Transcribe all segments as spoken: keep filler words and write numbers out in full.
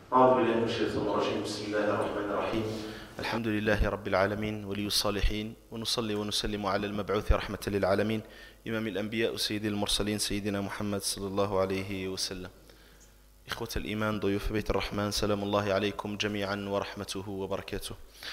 أعوذ بالله من الشيطان الرجيم. بسم الله الرحمن الرحيم. الحمد لله رب العالمين ولي الصالحين، ونصلي ونسلم على المبعوث رحمة للعالمين إمام الأنبياء وسيد المرسلين سيدنا محمد صلى الله عليه وسلم. إخوة الإيمان ضيوف بيت الرحمن، سلام الله عليكم جميعا ورحمته وبركاته.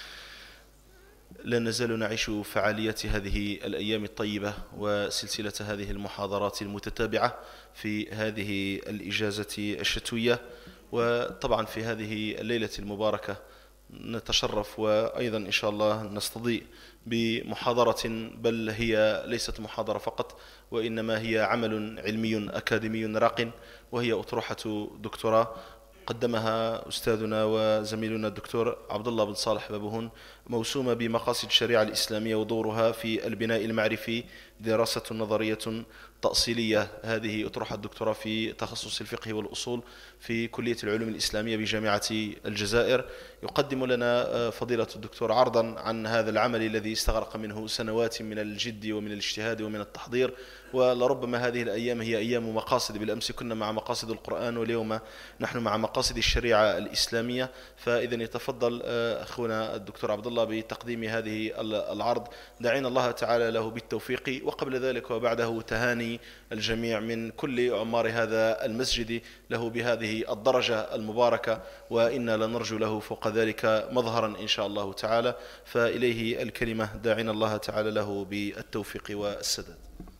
لا نزال نعيش فعاليات هذه الأيام الطيبة وسلسلة هذه المحاضرات المتتابعة في هذه الإجازة الشتوية، وطبعا في هذه الليلة المباركة نتشرف وأيضا إن شاء الله نستضيء بمحاضرة، بل هي ليست محاضرة فقط وإنما هي عمل علمي أكاديمي راق، وهي أطروحة دكتوراه قدمها أستاذنا وزميلنا الدكتور عبد الله بن صالح بابهون، موسومة بمقاصد الشريعة الإسلامية ودورها في البناء المعرفي، دراسة نظرية تأصيلية. هذه أطروحة الدكتوراه في تخصص الفقه والأصول في كلية العلوم الإسلامية بجامعة الجزائر. يقدم لنا فضيلة الدكتور عرضا عن هذا العمل الذي استغرق منه سنوات من الجد ومن الاجتهاد ومن التحضير، ولربما هذه الأيام هي أيام مقاصد. بالأمس كنا مع مقاصد القرآن، واليوم نحن مع مقاصد الشريعة الإسلامية. فإذا يتفضل أخونا الدكتور عبد الله بتقديم هذه العرض، دعينا الله تعالى له بالتوفيق، وقبل ذلك وبعده تهاني الجميع من كل عمار هذا المسجد له بهذه الدرجة المباركة، وإنا لنرجو له فوق ذلك مظهرا إن شاء الله تعالى. فإليه الكلمة، داعنا الله تعالى له بالتوفيق والسداد.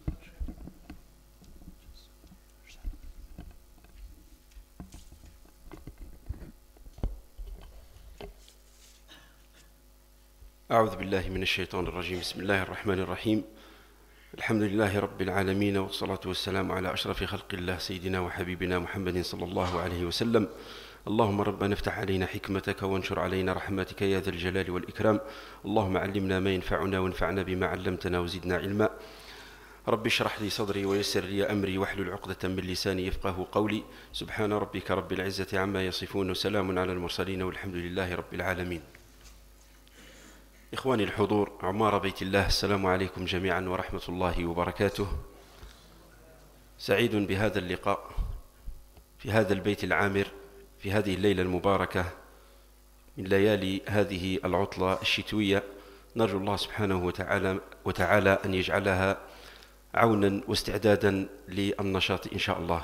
أعوذ بالله من الشيطان الرجيم. بسم الله الرحمن الرحيم. الحمد لله رب العالمين، والصلاة والسلام على أشرف خلق الله سيدنا وحبيبنا محمد صلى الله عليه وسلم. اللهم ربنا افتح علينا حكمتك وانشر علينا رحمتك يا ذا الجلال والإكرام. اللهم علمنا ما ينفعنا وانفعنا بما علمتنا وزدنا علما. رب اشرح لي صدري ويسر لي أمري واحلل عقدة من لساني يفقه قولي. سبحان ربك رب العزة عما يصفون، وسلام على المرسلين، والحمد لله رب العالمين. إخواني الحضور، عمار بيت الله، السلام عليكم جميعا ورحمة الله وبركاته. سعيد بهذا اللقاء في هذا البيت العامر في هذه الليلة المباركة من ليالي هذه العطلة الشتوية. نرجو الله سبحانه وتعالى, وتعالى أن يجعلها عونا واستعدادا للنشاط إن شاء الله.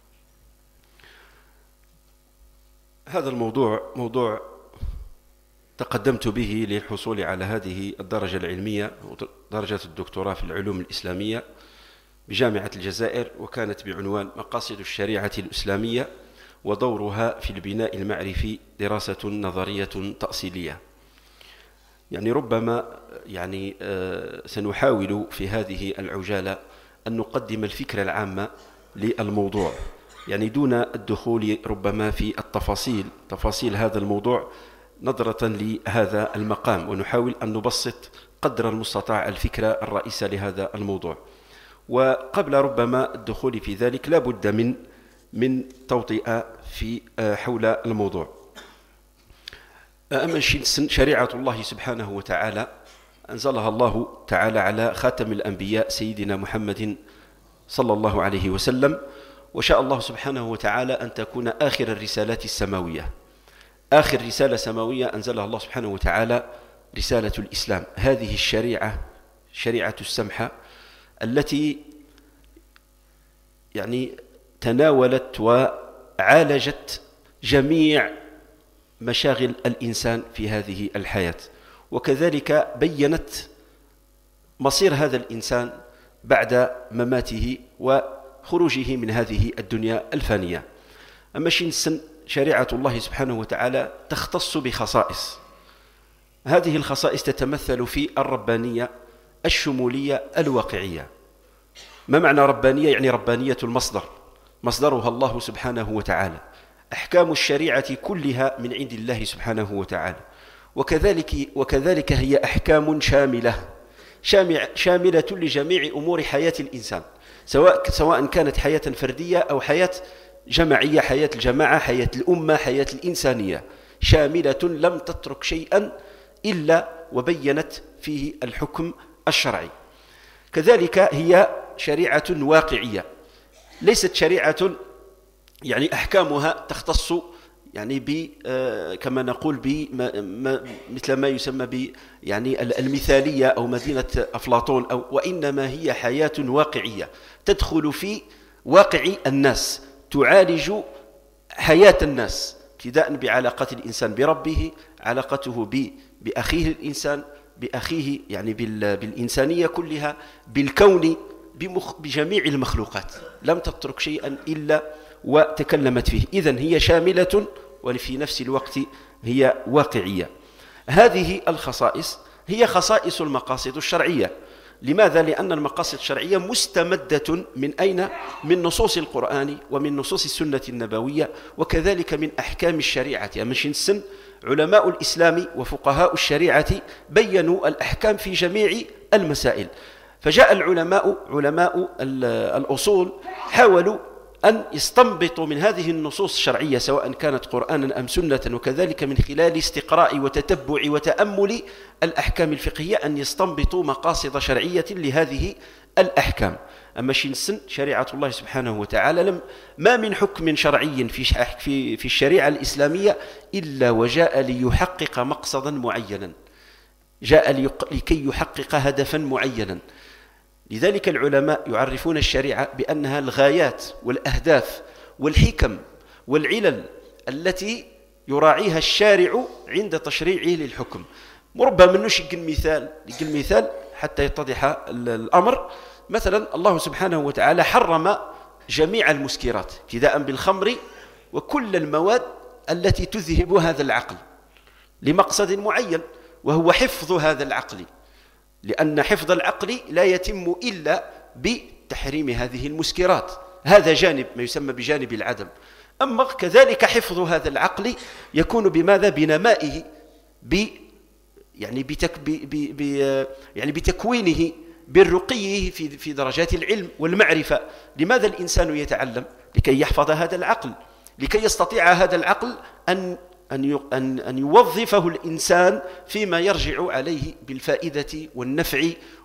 هذا الموضوع موضوع تقدمت به للحصول على هذه الدرجة العلمية، درجة الدكتوراه في العلوم الإسلامية بجامعة الجزائر، وكانت بعنوان مقاصد الشريعة الإسلامية ودورها في البناء المعرفي، دراسة نظرية تأصيلية. يعني ربما يعني سنحاول في هذه العجالة أن نقدم الفكرة العامة للموضوع، يعني دون الدخول ربما في التفاصيل تفاصيل هذا الموضوع، نظرة لهذا المقام، ونحاول أن نبسط قدر المستطاع الفكرة الرئيسة لهذا الموضوع. وقبل ربما الدخول في ذلك لا بد من من توطئة في حول الموضوع. أما شريعة الله سبحانه وتعالى أنزلها الله تعالى على خاتم الأنبياء سيدنا محمد صلى الله عليه وسلم، وشاء الله سبحانه وتعالى أن تكون آخر الرسالات السماوية، آخر رسالة سماوية أنزلها الله سبحانه وتعالى، رسالة الإسلام. هذه الشريعة شريعة السمحة التي يعني تناولت وعالجت جميع مشاغل الإنسان في هذه الحياة، وكذلك بيّنت مصير هذا الإنسان بعد مماته وخروجه من هذه الدنيا الفانية. أما شريعة الله سبحانه وتعالى تختص بخصائص، هذه الخصائص تتمثل في الربانية الشمولية الواقعية. ما معنى ربانية؟ يعني ربانية المصدر، مصدرها الله سبحانه وتعالى. أحكام الشريعة كلها من عند الله سبحانه وتعالى، وكذلك, وكذلك هي أحكام شاملة شاملة لجميع أمور حياة الإنسان، سواء, سواء كانت حياة فردية أو حياة جماعية، حياة الجماعة، حياة الأمة، حياة الإنسانية، شاملة لم تترك شيئا إلا وبينت فيه الحكم الشرعي. كذلك هي شريعة واقعية، ليست شريعة يعني أحكامها تختص يعني ب كما نقول ب مثل ما يسمى ب يعني المثالية أو مدينة أفلاطون، أو وإنما هي حياة واقعية تدخل في واقع الناس، تعالج حياة الناس، ابتداء بعلاقة الإنسان بربه، علاقته بأخيه الإنسان، بأخيه يعني بالإنسانية كلها، بالكون، بجميع المخلوقات، لم تترك شيئا إلا وتكلمت فيه. إذن هي شاملة وفي نفس الوقت هي واقعية. هذه الخصائص هي خصائص المقاصد الشرعية. لماذا؟ لأن المقاصد الشرعية مستمدة من أين؟ من نصوص القرآن ومن نصوص السنة النبوية، وكذلك من أحكام الشريعة. مش السن علماء الإسلام وفقهاء الشريعة بيّنوا الأحكام في جميع المسائل. فجاء العلماء علماء الأصول حاولوا أن يستنبطوا من هذه النصوص الشرعية سواء كانت قرآنا أم سنة، وكذلك من خلال استقراء وتتبع وتأمل الأحكام الفقهية أن يستنبطوا مقاصد شرعية لهذه الأحكام. أما شنسن شريعة الله سبحانه وتعالى لم ما من حكم شرعي في في في الشريعة الإسلامية إلا وجاء ليحقق مقصدا معينا، جاء لكي يحقق هدفا معينا. لذلك العلماء يعرفون الشريعة بأنها الغايات والأهداف والحكم والعلل التي يراعيها الشارع عند تشريعه للحكم. ربما منش يقل مثال يقل مثال حتى يتضح الأمر. مثلا الله سبحانه وتعالى حرم جميع المسكرات ابتداء بالخمر وكل المواد التي تذهب هذا العقل لمقصد معين، وهو حفظ هذا العقل، لأن حفظ العقل لا يتم إلا بتحريم هذه المسكرات. هذا جانب ما يسمى بجانب العدم. أما كذلك حفظ هذا العقل يكون بماذا؟ بنمائه، ب يعني بتك ب ب يعني بتكوينه، بالرقيه في في درجات العلم والمعرفة. لماذا الإنسان يتعلم؟ لكي يحفظ هذا العقل، لكي يستطيع هذا العقل أن أن أن يوظفه الإنسان فيما يرجع عليه بالفائدة والنفع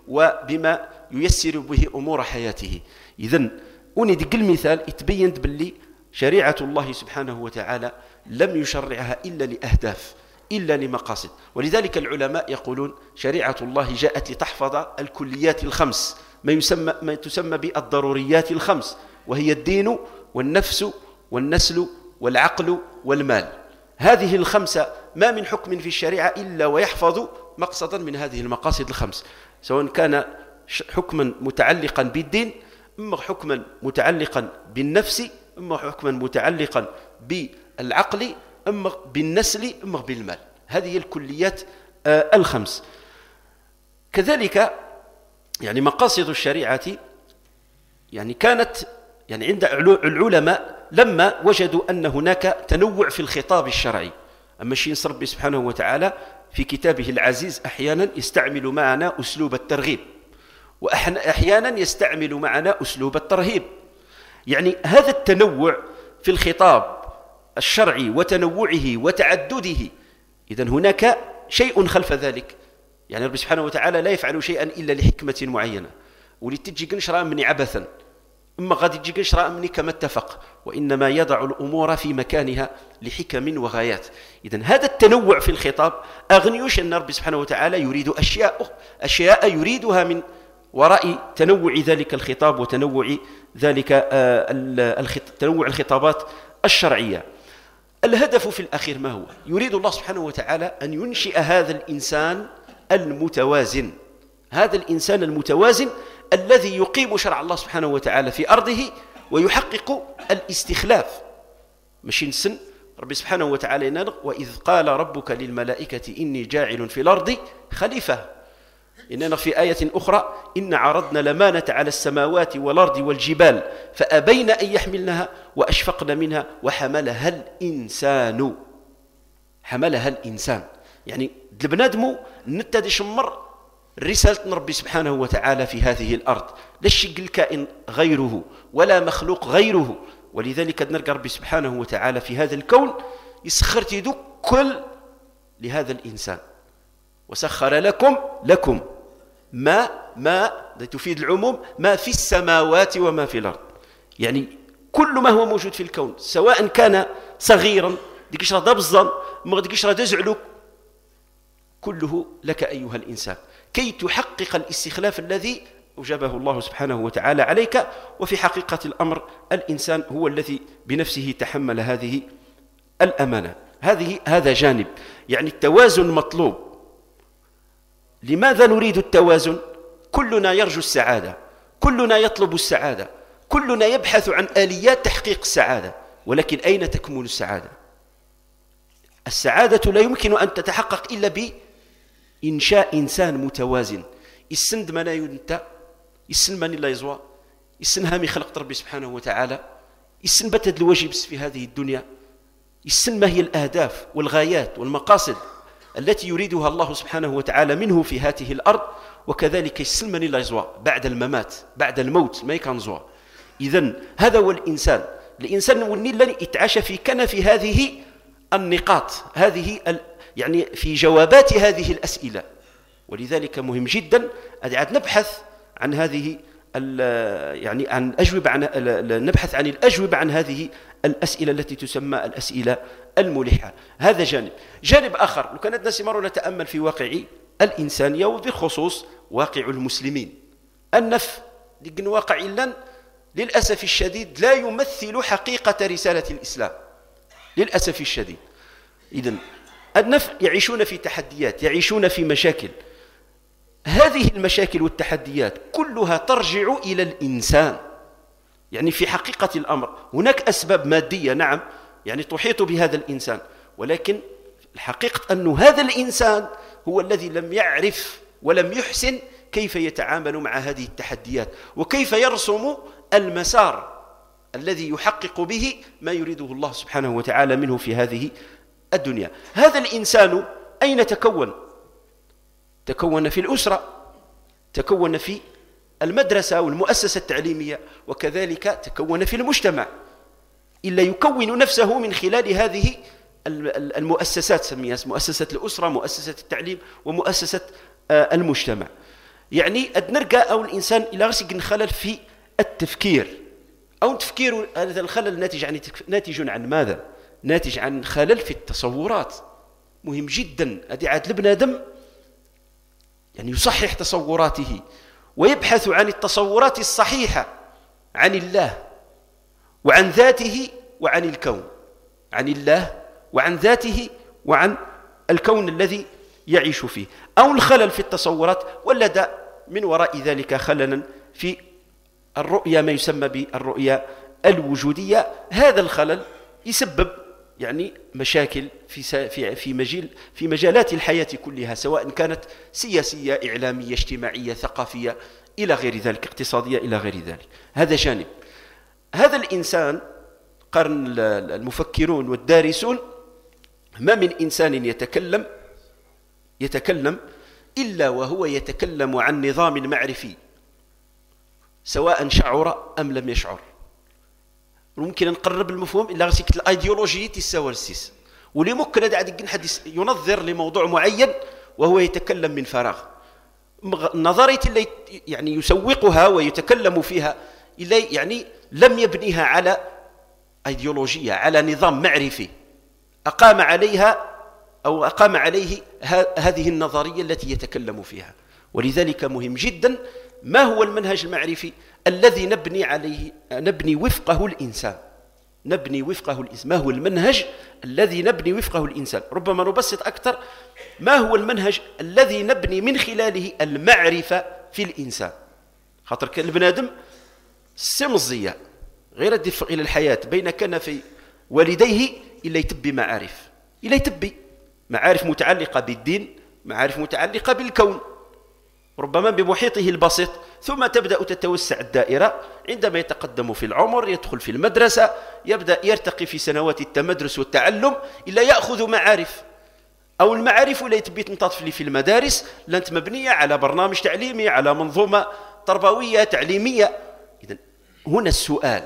وبما ييسر به أمور حياته. إذن أندق المثال يتبين باللي شريعة الله سبحانه وتعالى لم يشرعها إلا لأهداف، إلا لمقاصد. ولذلك العلماء يقولون شريعة الله جاءت لتحفظ الكليات الخمس، ما يسمى ما تسمى بالضروريات الخمس، وهي الدين والنفس والنسل والعقل والمال. هذه الخمسة ما من حكم في الشريعة إلا ويحفظ مقصدا من هذه المقاصد الخمس، سواء كان حكما متعلقا بالدين، إما حكما متعلقا بالنفس، إما حكما متعلقا بالعقل، إما بالنسل، إما بالمال. هذه الكليات الخمس. كذلك يعني مقاصد الشريعة يعني كانت يعني عند العلماء لما وجدوا أن هناك تنوع في الخطاب الشرعي. أما شيء ربي سبحانه وتعالى في كتابه العزيز أحيانا يستعمل معنا أسلوب الترغيب، وأحيانا يستعمل معنا أسلوب الترهيب. يعني هذا التنوع في الخطاب الشرعي وتنوعه وتعدده، إذن هناك شيء خلف ذلك. يعني ربي سبحانه وتعالى لا يفعل شيئا إلا لحكمة معينة، ولتجي قنشرا مني عبثا، إما غادي تجي قنشرا مني كما اتفق، وإنما يضع الأمور في مكانها لحكم وغايات. إذن هذا التنوع في الخطاب أغنيوش أن ربي سبحانه وتعالى يريد أشياء أشياء يريدها من وراء تنوع ذلك الخطاب وتنوع ذلك تنوع الخطابات الشرعية. الهدف في الأخير ما هو؟ يريد الله سبحانه وتعالى أن ينشئ هذا الإنسان المتوازن، هذا الإنسان المتوازن الذي يقيم شرع الله سبحانه وتعالى في أرضه ويحقق الاستخلاف. مش نسن ربي سبحانه وتعالى ينال وإذ قال ربك للملائكة إني جاعل في الأرض خليفة. إننا في آية أخرى إن عرضنا الأمانة على السماوات والأرض والجبال فأبين أن يحملنها وأشفقن منها وحملها الإنسان. حملها الإنسان يعني البنادم نتدي شمر رسالة ربي سبحانه وتعالى في هذه الأرض، لا شيء الكائن غيره ولا مخلوق غيره. ولذلك نلقى ربي سبحانه وتعالى في هذا الكون يسخر يدو كل لهذا الإنسان، وسخر لكم لكم ما ما تفيد العموم ما في السماوات وما في الأرض. يعني كل ما هو موجود في الكون سواء كان صغيرا ديكش راه دا بالظن، ما ديكش راه دا زعلوك، كله لك أيها الإنسان كي تحقق الاستخلاف الذي أوجبه الله سبحانه وتعالى عليك. وفي حقيقة الأمر الإنسان هو الذي بنفسه تحمل هذه الأمانة. هذه هذا جانب، يعني التوازن مطلوب. لماذا نريد التوازن؟ كلنا يرجو السعادة، كلنا يطلب السعادة، كلنا يبحث عن آليات تحقيق السعادة، ولكن أين تكمن السعادة؟ السعادة لا يمكن أن تتحقق إلا بإنشاء إنسان متوازن يسند منا ينتا، يسن من الله يزوى، يسن هامي خلق ربي سبحانه وتعالى، يسن بتد الواجب في هذه الدنيا، يسن ما هي الأهداف والغايات والمقاصد التي يريدها الله سبحانه وتعالى منه في هذه الأرض، وكذلك يسن من الله يزوى بعد الممات، بعد الموت ما يكون زوى. إذن هذا هو الإنسان. الإنسان والنيل يتعاشى في كنف هذه النقاط، هذه يعني في جوابات هذه الأسئلة. ولذلك مهم جدا أن نبحث عن هذه يعني عن أجوبة عن نبحث عن الأجوبة عن هذه الأسئلة التي تسمى الأسئلة الملحة. هذا جانب. جانب آخر، لو كانت نستمر نتأمل في واقع الإنسانية وبخصوص واقع المسلمين، النف لكن واقع إلا للأسف الشديد لا يمثل حقيقة رسالة الإسلام للأسف الشديد. إذن النف يعيشون في تحديات، يعيشون في مشاكل. هذه المشاكل والتحديات كلها ترجع إلى الإنسان. يعني في حقيقة الأمر هناك أسباب مادية نعم يعني تحيط بهذا الإنسان، ولكن الحقيقة أن هذا الإنسان هو الذي لم يعرف ولم يحسن كيف يتعامل مع هذه التحديات، وكيف يرسم المسار الذي يحقق به ما يريده الله سبحانه وتعالى منه في هذه الدنيا. هذا الإنسان أين تكون؟ تكون في الأسرة، تكون في المدرسة والمؤسسة التعليمية، وكذلك تكون في المجتمع. إلا يكون نفسه من خلال هذه المؤسسات، سميها مؤسسة الأسرة، مؤسسة التعليم، ومؤسسة المجتمع. يعني نرجع أو الإنسان إلى غسق خلل في التفكير، أو تفكير هذا الخلل ناتج عن ناتج عن ماذا؟ ناتج عن خلل في التصورات. مهم جدا هذه عاد البنادم يعني يصحح تصوراته ويبحث عن التصورات الصحيحة عن الله وعن ذاته وعن الكون، عن الله وعن ذاته وعن الكون الذي يعيش فيه. أو الخلل في التصورات ولد من وراء ذلك خللا في الرؤية، ما يسمى بالرؤية الوجودية. هذا الخلل يسبب يعني مشاكل في في في مجال في مجالات الحياة كلها، سواء كانت سياسية، إعلامية، اجتماعية، ثقافية، إلى غير ذلك، اقتصادية، إلى غير ذلك. هذا جانب. هذا الإنسان قرن المفكرون والدارسون ما من إنسان يتكلم يتكلم إلا وهو يتكلم عن نظام معرفي، سواء شعر أم لم يشعر. ممكن نقرب المفهوم إلا غسيك الأيديولوجية السوالسيس، واللي ممكن هذا عاد حد ينظر لموضوع معين وهو يتكلم من فراغ. النظرية اللي يعني يسوقها ويتكلم فيها إلا يعني لم يبنيها على أيديولوجية، على نظام معرفي أقام عليها أو أقام عليه هذه النظرية التي يتكلم فيها. ولذلك مهم جدا ما هو المنهج المعرفي الذي نبني عليه نبني وفقه الإنسان نبني وفقه الإنسان ما هو المنهج الذي نبني وفقه الإنسان؟ ربما نبسط أكثر، ما هو المنهج الذي نبني من خلاله المعرفة في الإنسان؟ خاطر كان البنادم سمزية غير الدفق إلى الحياة بين كنفي والديه إلا يتبي معارف، إلا يتبي معارف متعلقة بالدين، معارف متعلقة بالكون، ربما بمحيطه البسيط. ثم تبدأ تتوسع الدائرة عندما يتقدم في العمر، يدخل في المدرسة، يبدأ يرتقي في سنوات التمدرس والتعلم، إلا يأخذ معارف، أو المعارف لا يتبي تنتطف في المدارس لانت مبنية على برنامج تعليمي، على منظومة تربوية تعليمية. إذن هنا السؤال،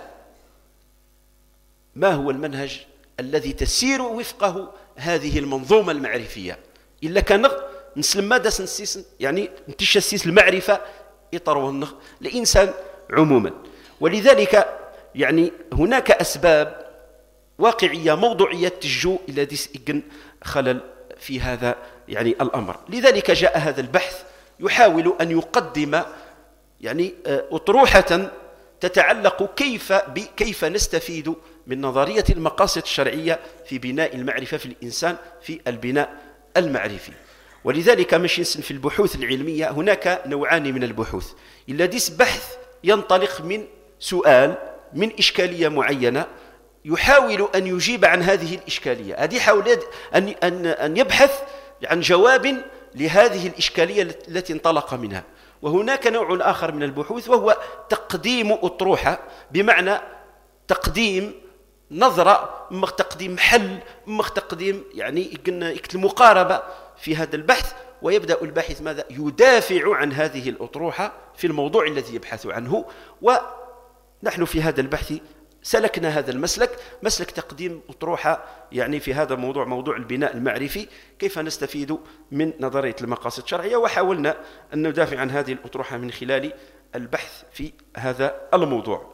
ما هو المنهج الذي تسير وفقه هذه المنظومة المعرفية؟ إلا كان نسلم ماذا سنسيس يعني نتشسيس المعرفة يطروه الإنسان عموما. ولذلك يعني هناك أسباب واقعية موضوعية تجو إلى ديس إجن خلل في هذا يعني الأمر. لذلك جاء هذا البحث يحاول أن يقدم يعني أطروحة تتعلق كيف كيف نستفيد من نظرية المقاصد الشرعية في بناء المعرفة في الإنسان في البناء المعرفي. ولذلك مش في البحوث العلمية هناك نوعان من البحوث. إلا ديس بحث ينطلق من سؤال من إشكالية معينة يحاول أن يجيب عن هذه الإشكالية، هذه حاول أن أن أن يبحث عن جواب لهذه الإشكالية التي انطلق منها. وهناك نوع آخر من البحوث وهو تقديم أطروحة، بمعنى تقديم نظرة، مخ تقديم حل، مخ تقديم يعني المقاربة في هذا البحث. ويبدأ الباحث ماذا؟ يدافع عن هذه الأطروحة في الموضوع الذي يبحث عنه. ونحن في هذا البحث سلكنا هذا المسلك، مسلك تقديم أطروحة يعني في هذا الموضوع، موضوع البناء المعرفي، كيف نستفيد من نظرية المقاصد الشرعية. وحاولنا أن ندافع عن هذه الأطروحة من خلال البحث في هذا الموضوع.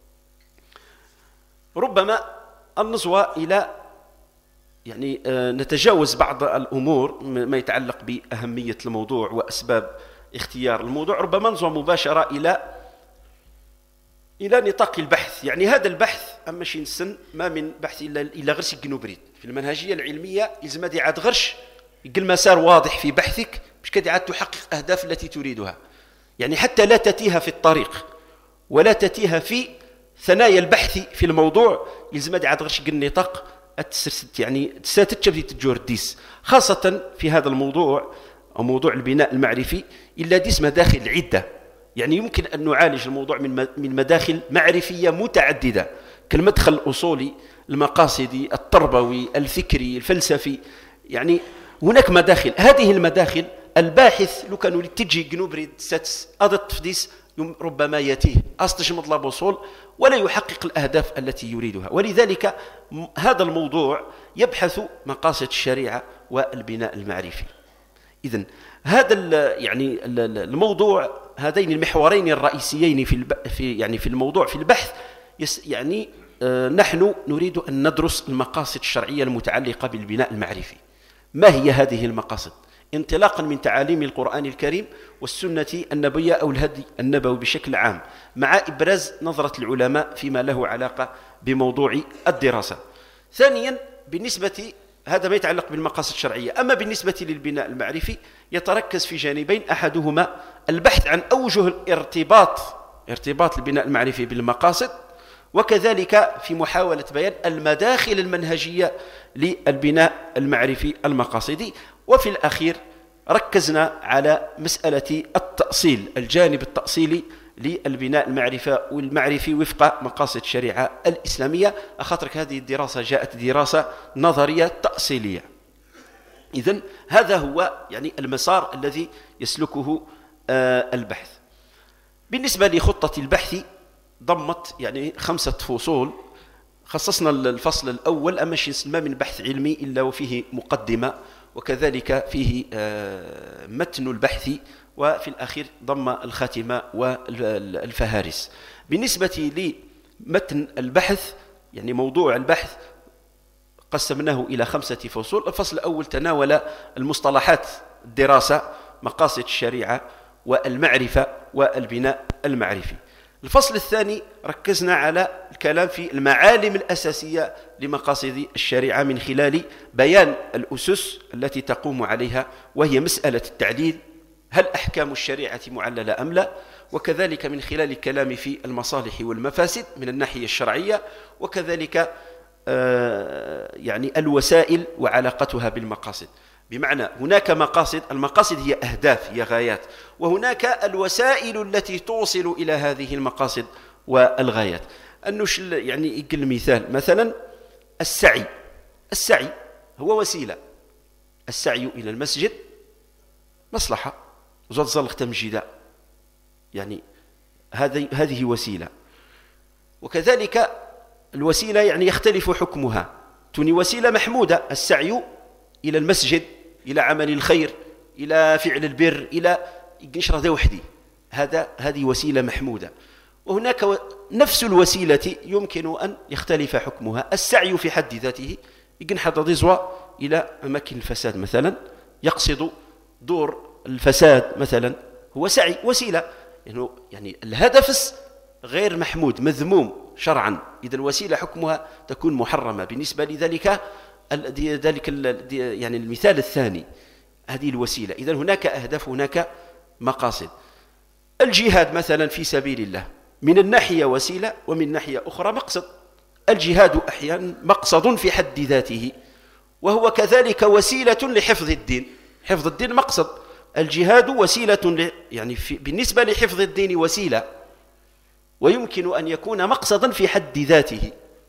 ربما النزوة إلى يعني نتجاوز بعض الأمور ما يتعلق بأهمية الموضوع وأسباب اختيار الموضوع، ربما نزوة مباشرة إلى إلى نطاق البحث. يعني هذا البحث أما شي نسن ما من بحث إلا إلا غير سيكنو بريد في المنهجية العلمية، يلزم دي عاد غرش يقل مسار واضح في بحثك باش كدي عاد تحقق أهداف التي تريدها. يعني حتى لا تتيه في الطريق ولا تتيه في ثنايا البحث في الموضوع، يلزم دي عاد غرش يقل نطاق التسرسد يعني تساتتشبدي تجور ديس، خاصة في هذا الموضوع أو موضوع البناء المعرفي إلا ديس مداخل عدة. يعني يمكن أن نعالج الموضوع من من مداخل معرفية متعددة، كالمدخل الأصولي، المقاصدي، التربوي، الفكري، الفلسفي. يعني هناك مداخل، هذه المداخل الباحث لو كانوا تجي جنوبري ساتس أضط فديس ربما يتيه أستش مطلب وصول ولا يحقق الأهداف التي يريدها. ولذلك هذا الموضوع يبحث مقاصد الشريعة والبناء المعرفي. إذن هذا يعني الموضوع، هذين المحورين الرئيسيين في في يعني في الموضوع في البحث، يعني آه نحن نريد أن ندرس المقاصد الشرعية المتعلقة بالبناء المعرفي. ما هي هذه المقاصد؟ انطلاقا من تعاليم القرآن الكريم والسنة النبوية أو الهدي النبوي بشكل عام، مع إبراز نظرة العلماء فيما له علاقة بموضوع الدراسة. ثانيا، بالنسبة هذا ما يتعلق بالمقاصد الشرعية. أما بالنسبة للبناء المعرفي يتركز في جانبين، أحدهما البحث عن أوجه الارتباط ارتباط البناء المعرفي بالمقاصد، وكذلك في محاولة بيان المداخل المنهجية للبناء المعرفي المقاصدي. وفي الأخير ركزنا على مسألة التأصيل، الجانب التأصيلي للبناء المعرفة والمعرفي وفق مقاصد الشريعة الإسلامية، أخاطرك هذه الدراسة جاءت دراسة نظرية تأصيلية. إذن هذا هو يعني المسار الذي يسلكه آه البحث. بالنسبة لخطة البحث ضمت يعني خمسة فصول. خصصنا الفصل الأول أما شيء ما من بحث علمي إلا وفيه مقدمة، وكذلك فيه آه متن البحث، وفي الأخير ضم الخاتمة والفهارس. بالنسبة لمتن البحث يعني موضوع البحث قسمناه إلى خمسة فصول. الفصل الأول تناول المصطلحات الدراسة، مقاصد الشريعة والمعرفة والبناء المعرفي. الفصل الثاني ركزنا على الكلام في المعالم الأساسية لمقاصد الشريعة من خلال بيان الأسس التي تقوم عليها، وهي مسألة التعليل، هل أحكام الشريعة معللة أم لا، وكذلك من خلال الكلام في المصالح والمفاسد من الناحية الشرعية، وكذلك آه يعني الوسائل وعلاقتها بالمقاصد. بمعنى هناك مقاصد، المقاصد هي أهداف، هي غايات، وهناك الوسائل التي توصل إلى هذه المقاصد والغايات. أنه يعني يقل المثال مثلا السعي. السعي هو وسيلة، السعي إلى المسجد مصلحة وزاد زلق تمجيدا، يعني هذه هذه وسيلة. وكذلك الوسيلة يعني يختلف حكمها، توني وسيلة محمودة، السعي إلى المسجد، إلى عمل الخير، إلى فعل البر، إلى نشر ذا وحدي، هذا هذه وسيلة محمودة. وهناك نفس الوسيلة يمكن أن يختلف حكمها. السعي في حد ذاته ينحط ضزوة إلى أماكن الفساد مثلا، يقصد دور الفساد مثلا، هو سعي وسيلة، يعني الهدف غير محمود مذموم شرعا، إذا الوسيلة حكمها تكون محرمة. بالنسبة لذلك ذلك يعني المثال الثاني هذه الوسيلة، إذا هناك أهداف هناك مقاصد. الجهاد مثلا في سبيل الله من الناحية وسيلة ومن ناحية أخرى مقصد. الجهاد أحيانا مقصد في حد ذاته، وهو كذلك وسيلة لحفظ الدين. حفظ الدين مقصد، الجهاد وسيلة يعني في بالنسبة لحفظ الدين وسيلة، ويمكن أن يكون مقصدا في حد ذاته،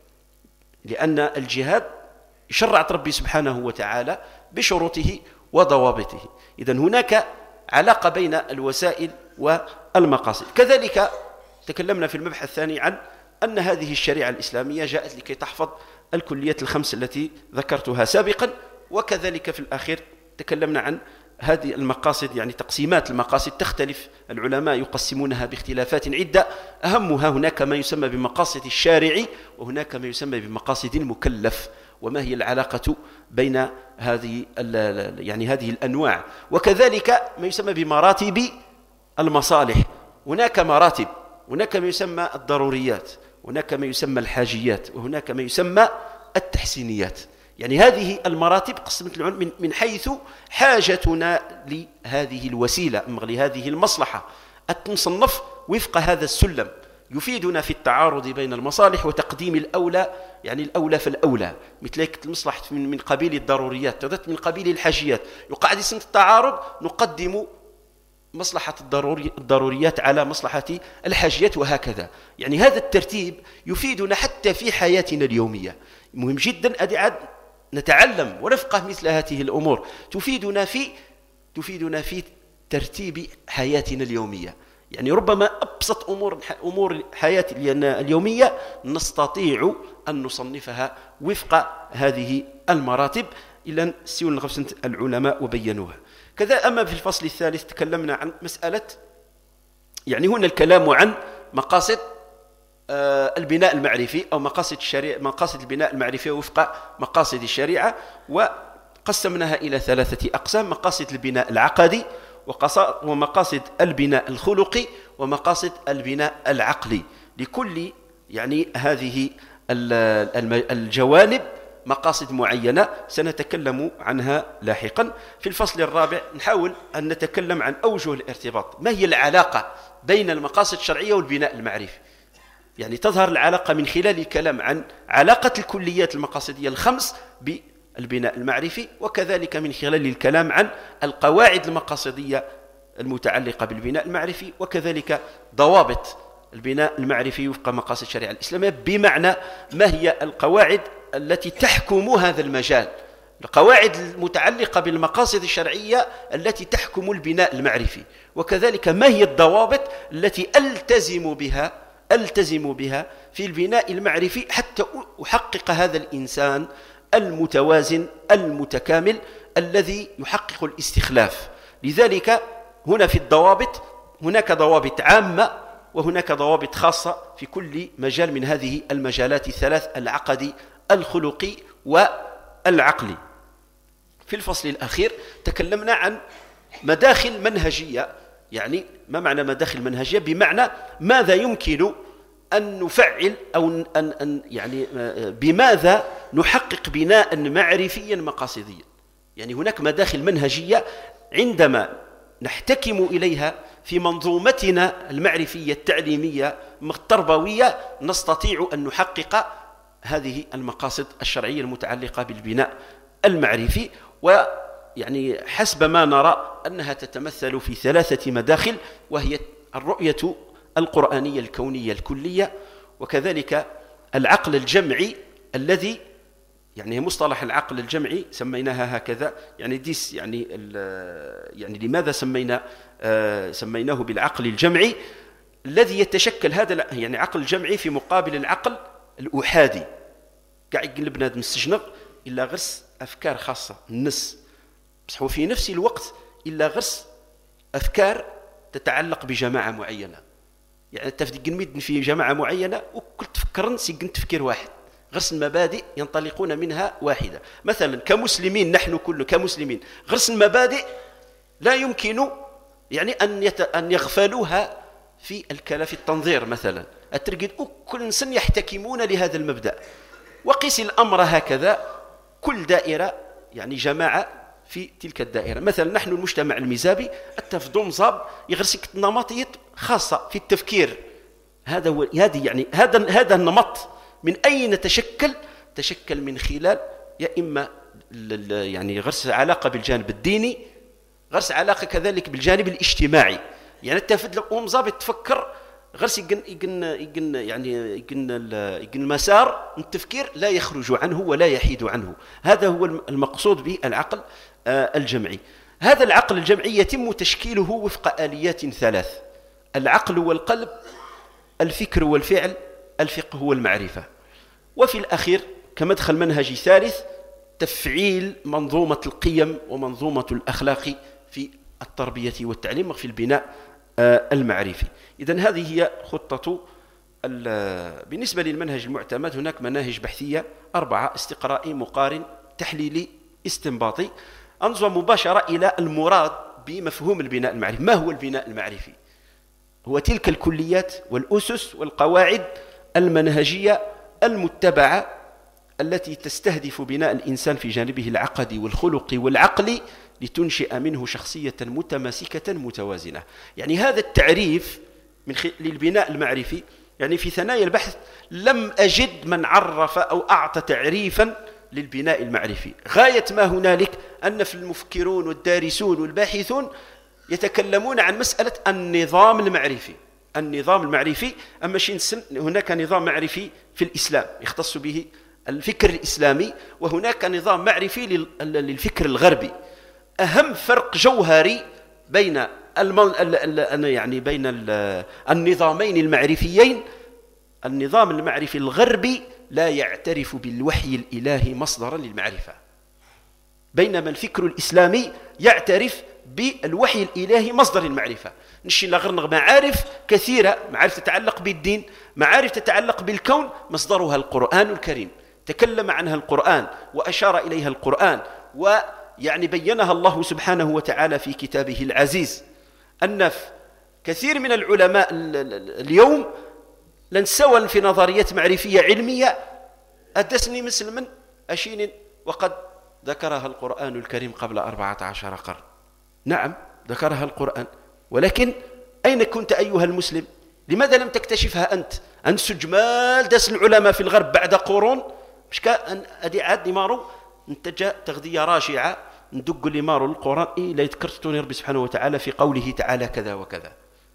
لأن الجهاد شرعت ربي سبحانه وتعالى بشروطه وضوابطه. إذن هناك علاقة بين الوسائل والمقاصد. كذلك تكلمنا في المبحث الثاني عن أن هذه الشريعة الإسلامية جاءت لكي تحفظ الكليات الخمس التي ذكرتها سابقا، وكذلك في الأخير تكلمنا عن هذه المقاصد، يعني تقسيمات المقاصد تختلف، العلماء يقسمونها باختلافات عدة، أهمها هناك ما يسمى بمقاصد الشارع، وهناك ما يسمى بمقاصد المكلف، وما هي العلاقة بين هذه يعني هذه الأنواع. وكذلك ما يسمى بمراتب المصالح، هناك مراتب، هناك ما يسمى الضروريات، هناك ما يسمى الحاجيات، وهناك ما يسمى التحسينيات. يعني هذه المراتب قسمت العلم من حيث حاجتنا لهذه الوسيلة، لهذه المصلحة، التصنف وفق هذا السلم، يفيدنا في التعارض بين المصالح وتقديم الأولى، يعني الأولى فالأولى، مثل المصلحة من قبيل الضروريات تدت من قبيل الحاجيات، يقعد اسم التعارض نقدم مصلحة الضروري الضروريات على مصلحة الحاجيات، وهكذا. يعني هذا الترتيب يفيدنا حتى في حياتنا اليومية، مهم جدا أدعى نتعلم ونفقه مثل هذه الأمور، تفيدنا في تفيدنا في ترتيب حياتنا اليومية. يعني ربما أبسط أمور أمور حياتنا اليومية نستطيع أن نصنفها وفق هذه المراتب، إلا سيون غفسنت العلماء وبينوها. كذا أما في الفصل الثالث تكلمنا عن مسألة، يعني هنا الكلام عن مقاصد البناء المعرفي أو مقاصد الشريعة، مقاصد البناء المعرفي وفق مقاصد الشريعة، وقسمناها إلى ثلاثة أقسام: مقاصد البناء العقدي، ومقاصد البناء الخلقي، ومقاصد البناء العقلي. لكل يعني هذه الجوانب مقاصد معينة سنتكلم عنها لاحقا. في الفصل الرابع نحاول أن نتكلم عن أوجه الارتباط، ما هي العلاقة بين المقاصد الشرعية والبناء المعرفي. يعني تظهر العلاقة من خلال الكلام عن علاقة الكليات المقاصدية الخمس بالبناء المعرفي، وكذلك من خلال الكلام عن القواعد المقاصدية المتعلقة بالبناء المعرفي، وكذلك ضوابط البناء المعرفي وفق مقاصد الشريعة الإسلامية، بمعنى ما هي القواعد التي تحكم هذا المجال، القواعد المتعلقة بالمقاصد الشرعية التي تحكم البناء المعرفي، وكذلك ما هي الضوابط التي ألتزم بها ألتزم بها في البناء المعرفي حتى أحقق هذا الإنسان المتوازن المتكامل الذي يحقق الاستخلاف. لذلك هنا في الضوابط هناك ضوابط عامة وهناك ضوابط خاصة في كل مجال من هذه المجالات الثلاث: العقدي، الخلقي، والعقلي. في الفصل الأخير تكلمنا عن مداخل منهجية. يعني ما معنى مداخل منهجية؟ بمعنى ماذا يمكن أن نفعل أو أن أن يعني بماذا نحقق بناء معرفيا مقاصديا. يعني هناك مداخل منهجية عندما نحتكم إليها في منظومتنا المعرفية التعليمية التربوية نستطيع أن نحقق هذه المقاصد الشرعية المتعلقة بالبناء المعرفي. ويعني حسب ما نرى أنها تتمثل في ثلاثة مداخل، وهي الرؤية القرآنية الكونية الكلية، وكذلك العقل الجمعي الذي يعني مصطلح العقل الجمعي سميناها هكذا، يعني ديس يعني يعني لماذا سمينا آه سميناه بالعقل الجمعي الذي يتشكل هذا يعني عقل الجمعي في مقابل العقل الأحادي. قاعد يقول بنادم السجن إلا غرس أفكار خاصة النس، بس هو في نفس الوقت إلا غرس أفكار تتعلق بجماعة معينة. يعني تفدي قنميد في جماعة معينة وكل تفكرن سيقن تفكير واحد، غرس المبادئ ينطلقون منها واحدة. مثلا كمسلمين نحن كل كمسلمين غرس المبادئ لا يمكن يعني أن يت... أن يغفلوها في الكلا في التنظير. مثلا الترقيد كل سن يحتكمون لهذا المبدأ، وقيس الأمر هكذا كل دائرة يعني جماعة في تلك الدائرة. مثلا نحن المجتمع المزابي التفضل مصاب يغرسك نمطية خاصة في التفكير. هذا هو هذه يعني هذا هذا النمط من أين تشكل؟ تشكل من خلال يا إما يعني غرس علاقة بالجانب الديني، غرس علاقة كذلك بالجانب الاجتماعي. يعني التفضل مصاب تفكر غرس يقن يقن يقن يعني يقن يقن المسار التفكير لا يخرج عنه ولا يحيد عنه. هذا هو المقصود بالعقل الجمعي. هذا العقل الجمعي يتم تشكيله وفق آليات ثلاث: العقل والقلب، الفكر والفعل، الفقه والمعرفة. وفي الأخير كمدخل منهجي ثالث تفعيل منظومة القيم ومنظومة الأخلاق في التربية والتعليم وفي البناء المعرفي. إذن هذه هي خطة. بالنسبة للمنهج المعتمد هناك مناهج بحثية أربعة: استقرائي، مقارن، تحليلي، استنباطي. أنظر مباشرة إلى المراد بمفهوم البناء المعرفي. ما هو البناء المعرفي؟ هو تلك الكليات والأسس والقواعد المنهجية المتبعة التي تستهدف بناء الإنسان في جانبه العقدي والخلقي والعقلي لتنشئ منه شخصية متماسكة متوازنة. يعني هذا التعريف من خ... للبناء المعرفي. يعني في ثنايا البحث لم أجد من عرف أو أعطى تعريفا للبناء المعرفي. غاية ما هنالك أن في المفكرون والدارسون والباحثون يتكلمون عن مسألة النظام المعرفي. النظام المعرفي أما شيء هناك نظام معرفي في الإسلام يختص به الفكر الإسلامي، وهناك نظام معرفي للفكر الغربي. أهم فرق جوهري بين المن... يعني بين النظامين المعرفيين: النظام المعرفي الغربي لا يعترف بالوحي الإلهي مصدرا للمعرفة، بينما الفكر الإسلامي يعترف بالوحي الإلهي مصدر المعرفة. نشي لغرنا معارف كثيرة، معارف تتعلق بالدين، معارف تتعلق بالكون، مصدرها القرآن الكريم، تكلم عنها القرآن وأشار إليها القرآن، ويعني بينها الله سبحانه وتعالى في كتابه العزيز. أن كثير من العلماء اليوم لنسوا في نظريات معرفية علمية أدسني مسلما أشين وقد ذكرها القرآن الكريم قبل أربعة عشر قرن. نعم ذكرها القرآن، ولكن أين كنت أيها المسلم؟ لماذا لم تكتشفها أنت؟ أن سجمال دس العلماء في الغرب بعد قرون مش كأن أدي عاد نمارو انتجا تغذية راجعة ندق لمارو القرآن إيه لا يذكرتوني ربي سبحانه وتعالى في قوله تعالى كذا وكذا.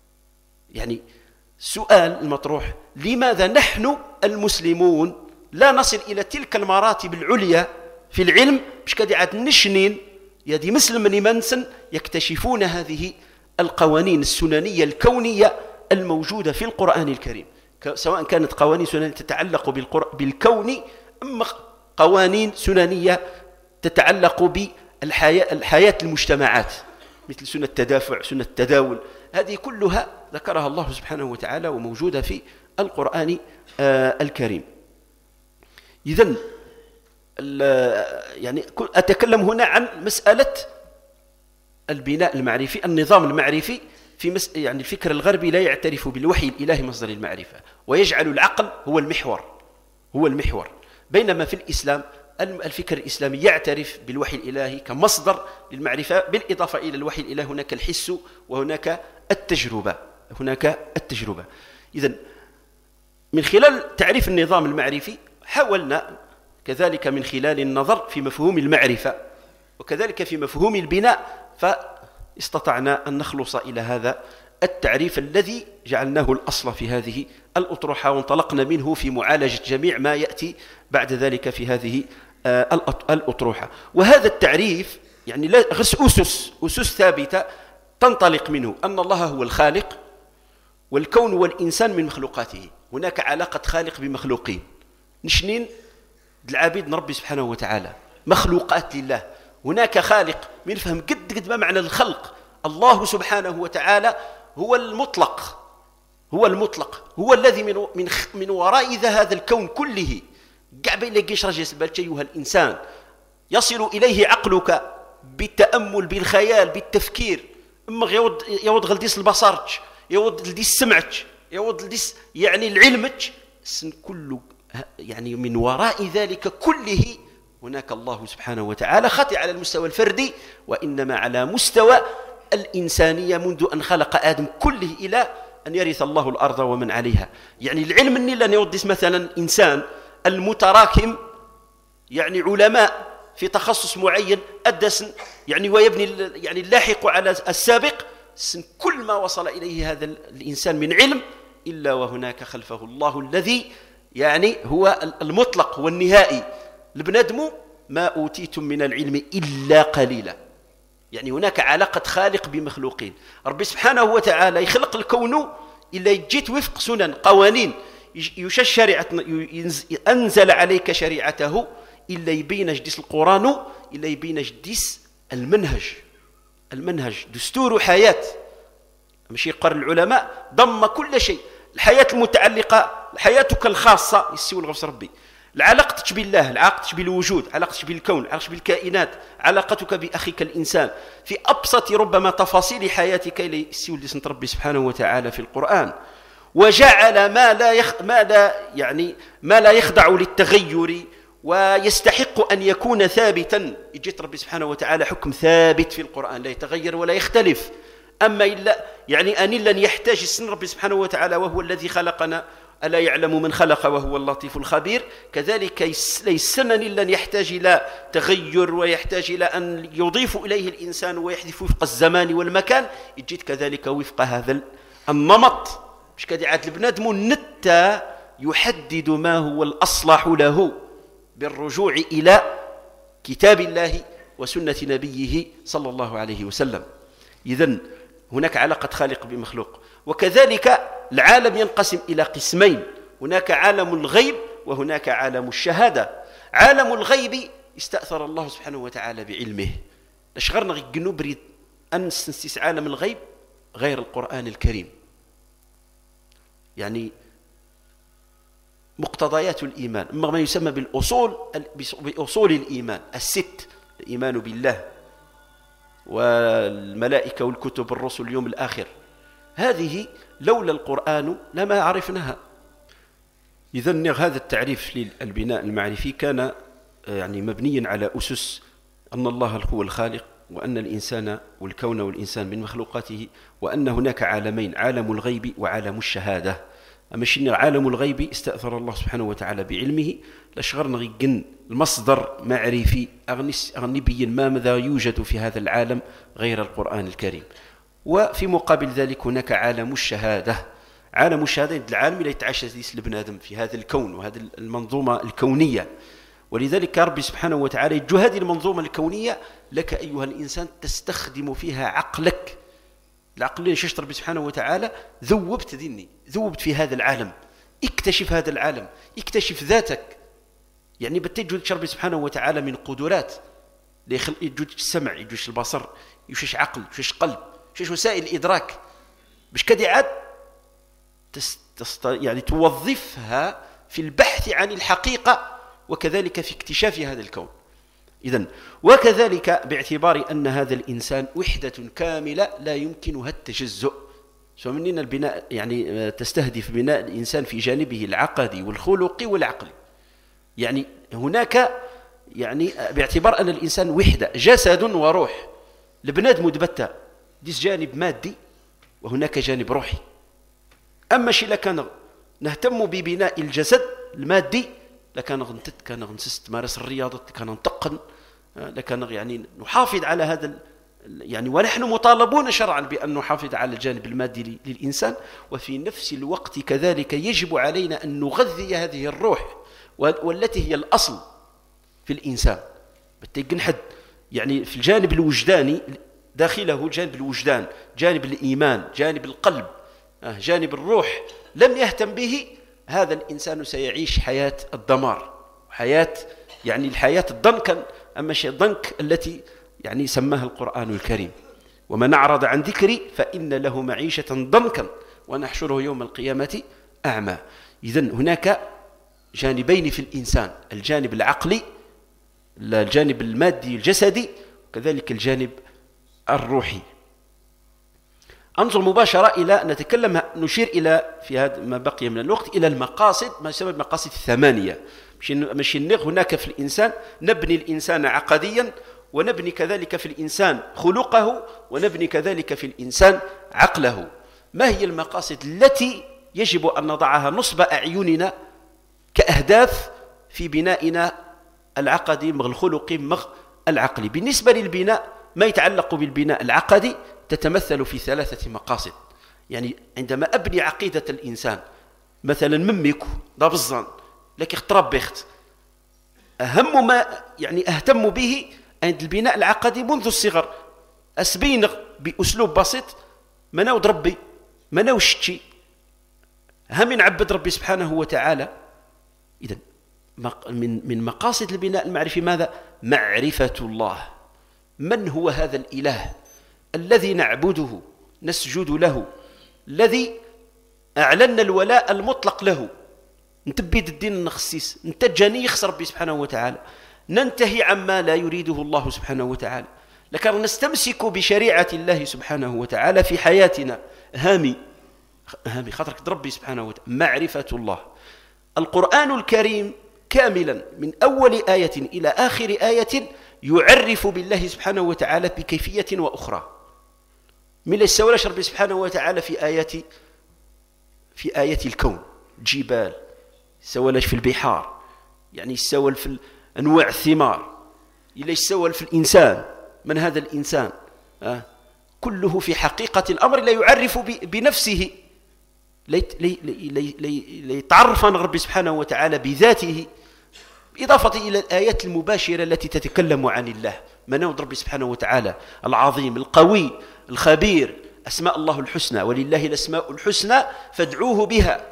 يعني سؤال المطروح: لماذا نحن المسلمون لا نصل إلى تلك المراتب العليا في العلم مش كدي عاد نشنين يدي مسلم لمنسن يكتشفون هذه القوانين السننية الكونية الموجودة في القرآن الكريم، سواء كانت قوانين سننية تتعلق بالكون أم قوانين سننية تتعلق بالحياة الحياة المجتمعات مثل سنة التدافع، سنة التداول. هذه كلها ذكرها الله سبحانه وتعالى وموجودة في القرآن الكريم. إذن يعني أتكلم هنا عن مسألة البناء المعرفي، النظام المعرفي في مس... يعني الفكر الغربي لا يعترف بالوحي الإلهي مصدر المعرفة ويجعل العقل هو المحور هو المحور بينما في الإسلام الفكر الإسلامي يعترف بالوحي الإلهي كمصدر للمعرفة، بالإضافة إلى الوحي الإلهي هناك الحس وهناك التجربة هناك التجربة. إذن من خلال تعريف النظام المعرفي حاولنا كذلك من خلال النظر في مفهوم المعرفة وكذلك في مفهوم البناء، فاستطعنا أن نخلص إلى هذا التعريف الذي جعلناه الأصل في هذه الأطروحة، وانطلقنا منه في معالجة جميع ما يأتي بعد ذلك في هذه الأطروحة. وهذا التعريف يعني غرس أسس أسس ثابتة تنطلق منه أن الله هو الخالق والكون والإنسان من مخلوقاته. هناك علاقة خالق بمخلوقين، نشنين العبيد من ربي سبحانه وتعالى مخلوقات لله. هناك خالق من فهم قد قد ما معنى الخلق. الله سبحانه وتعالى هو المطلق، هو المطلق، هو الذي من من من وراء هذا الكون كله. كاع بين لقيش رجع سبالت أيها الإنسان يصل إليه عقلك بالتأمل بالخيال بالتفكير. أما يود يود غلديس البصرج، يود غلديس سمعج، يود غلديس يعني العلمج، سن كله يعني من وراء ذلك كله هناك الله سبحانه وتعالى، خطئ على المستوى الفردي وإنما على مستوى الإنسانية منذ أن خلق آدم كله إلى أن يرث الله الأرض ومن عليها. يعني العلم أني لن يودس مثلا إنسان المتراكم يعني علماء في تخصص معين أدس يعني ويبني يعني اللاحق على السابق، كل ما وصل إليه هذا الإنسان من علم إلا وهناك خلفه الله الذي يعني هو المطلق والنهائي. البنادم ما أوتيتم من العلم إلا قليلا. يعني هناك علاقة خالق بمخلوقين. ربي سبحانه وتعالى يخلق الكون إلا يجيت وفق سنن قوانين يشش شريعة أنزل عليك شريعته إلا يبين جديس القرآن إلا يبين جديس المنهج. المنهج دستور حياة، ماشي يقر العلماء ضم كل شيء. الحياة المتعلقة حياتك الخاصة يسوي الغفص ربي، علاقتك بالله، علاقتك بالوجود، علاقتك بالكون، علاقتك بالكائنات، علاقتك بأخيك الإنسان في أبسط ربما تفاصيل حياتك إلى يسوي لسنة ربي سبحانه وتعالى في القرآن. وجعل ما لا يخ... ما لا يعني ما لا يخضع للتغير ويستحق أن يكون ثابتا. يجيت ربي سبحانه وتعالى حكم ثابت في القرآن لا يتغير ولا يختلف. أما إلا يعني أن لن يحتاج السن ربي سبحانه وتعالى وهو الذي خلقنا، ألا يعلم من خلق وهو اللطيف الخبير. كذلك ليس لن يحتاج إلى تغير ويحتاج إلى أن يضيف إليه الإنسان ويحذف وفق الزمان والمكان. يجيت كذلك وفق هذا النمط. مش كدي عاد البنادم نتا يحدد ما هو الأصلح له بالرجوع إلى كتاب الله وسنة نبيه صلى الله عليه وسلم. إذن هناك علاقة خالق بمخلوق. وكذلك العالم ينقسم إلى قسمين، هناك عالم الغيب وهناك عالم الشهادة. عالم الغيب استأثر الله سبحانه وتعالى بعلمه. أشغرنا غيقنو بريد أن نستنسيس عالم الغيب غير القرآن الكريم. يعني مقتضيات الإيمان، ما يسمى بالأصول بأصول الإيمان الست: الإيمان بالله والملائكة والكتب والرسل اليوم الآخر. هذه لولا القرآن لما عرفناها. إذن هذا التعريف للبناء المعرفي كان يعني مبنيا على أسس أن الله هو الخالق، وأن الإنسان والكون والإنسان من مخلوقاته، وأن هناك عالمين: عالم الغيب وعالم الشهادة. أما شنو عالم الغيب استأثر الله سبحانه وتعالى بعلمه. لاشغرنا غيقن المصدر معرفي أغني بين ما ماذا يوجد في هذا العالم غير القرآن الكريم. وفي مقابل ذلك هناك عالم الشهادة. عالم الشهادة العالم اللي يتعاش ديس البنادم في هذا الكون وهذه المنظومة الكونية. ولذلك ربي سبحانه وتعالى يجو هذه المنظومة الكونية لك أيها الإنسان تستخدم فيها عقلك. العقل اللي ششت ربي سبحانه وتعالى ذوبت ديني، ذوبت في هذا العالم. اكتشف هذا العالم، اكتشف ذاتك. يعني بتجد ربي سبحانه وتعالى من قدرات يجوج السمع، يجوج البصر، يوشش عقل، يوشش قلب، يوشش وسائل الإدراك، باش كدي عاد تست يعني توظفها في البحث عن الحقيقة وكذلك في اكتشاف هذا الكون. إذن وكذلك باعتبار أن هذا الإنسان وحدة كاملة لا يمكنها التجزؤ. فمنين البناء يعني تستهدف بناء الإنسان في جانبه العقدي والخلقي والعقلي. يعني هناك يعني باعتبار أن الإنسان وحدة جسد وروح. البنادم مدبتة ديس جانب مادي وهناك جانب روحي. أما شيء لكان نهتم ببناء الجسد المادي لكان غنتت كان غنسست مارس الرياضة، كان نتقن، لكان يعني نحافظ على هذا يعني. ونحن مطالبون شرعا بأن نحافظ على الجانب المادي للإنسان، وفي نفس الوقت كذلك يجب علينا أن نغذي هذه الروح والتي هي الأصل في الإنسان. بتيجن حد يعني في الجانب الوجداني داخله جانب الوجدان، جانب الإيمان، جانب القلب، جانب الروح لم يهتم به، هذا الإنسان سيعيش حياة الدمار، حياة يعني الحياة الضنكا. أما شيء الضنك التي يعني سماها القرآن الكريم: ومن أعرض عن ذكري فإن له معيشة ضنكا ونحشره يوم القيامة أعمى. إذن هناك جانبين في الإنسان، الجانب العقلي، الجانب المادي الجسدي، وكذلك الجانب الروحي. أنظر مباشرة إلى نتكلم نشير إلى في هذا ما بقي من الوقت إلى المقاصد، ما يسمى المقاصد الثمانية. مش هناك في الإنسان نبني الإنسان عقديا، ونبني كذلك في الإنسان خلقه، ونبني كذلك في الإنسان عقله. ما هي المقاصد التي يجب أن نضعها نصب أعيننا كأهداف في بنائنا العقدي مغ الخلقي مغ العقلي؟ بالنسبة للبناء، ما يتعلق بالبناء العقدي تتمثل في ثلاثة مقاصد. يعني عندما أبني عقيدة الإنسان، مثلا مميكو دابزان لكن اختربخت، أهم ما يعني أهتم به عند البناء العقدي منذ الصغر أسبينغ بأسلوب بسيط ما نود ربي ما نوشتشي هم نعبد ربي سبحانه وتعالى. إذن من من مقاصد البناء المعرفي ماذا؟ معرفة الله. من هو هذا الإله الذي نعبده نسجد له، الذي أعلنا الولاء المطلق له، نتبيد الدين النخسيس نتجاني يخسر ربي سبحانه وتعالى، ننتهي عما لا يريده الله سبحانه وتعالى، لكن نستمسك بشريعة الله سبحانه وتعالى في حياتنا. هامي هامي خاطرك ربي سبحانه وتعالى معرفة الله. القرآن الكريم كاملا من أول آية إلى آخر آية يعرف بالله سبحانه وتعالى بكيفية وأخرى. من يستولاش ربي سبحانه وتعالى في آيات في آيات الكون، جبال، يستولاش في البحار، يعني يستول في أنواع الثمار، إلا يستول في الإنسان، من هذا الإنسان؟ أه؟ كله في حقيقة الأمر لا يعرف بنفسه، ليتعرف عن ربي سبحانه وتعالى بذاته، إضافة إلى الآيات المباشرة التي تتكلم عن الله، منود ربي سبحانه وتعالى العظيم القوي الخبير، أسماء الله الحسنى، ولله الأسماء الحسنى فادعوه بها.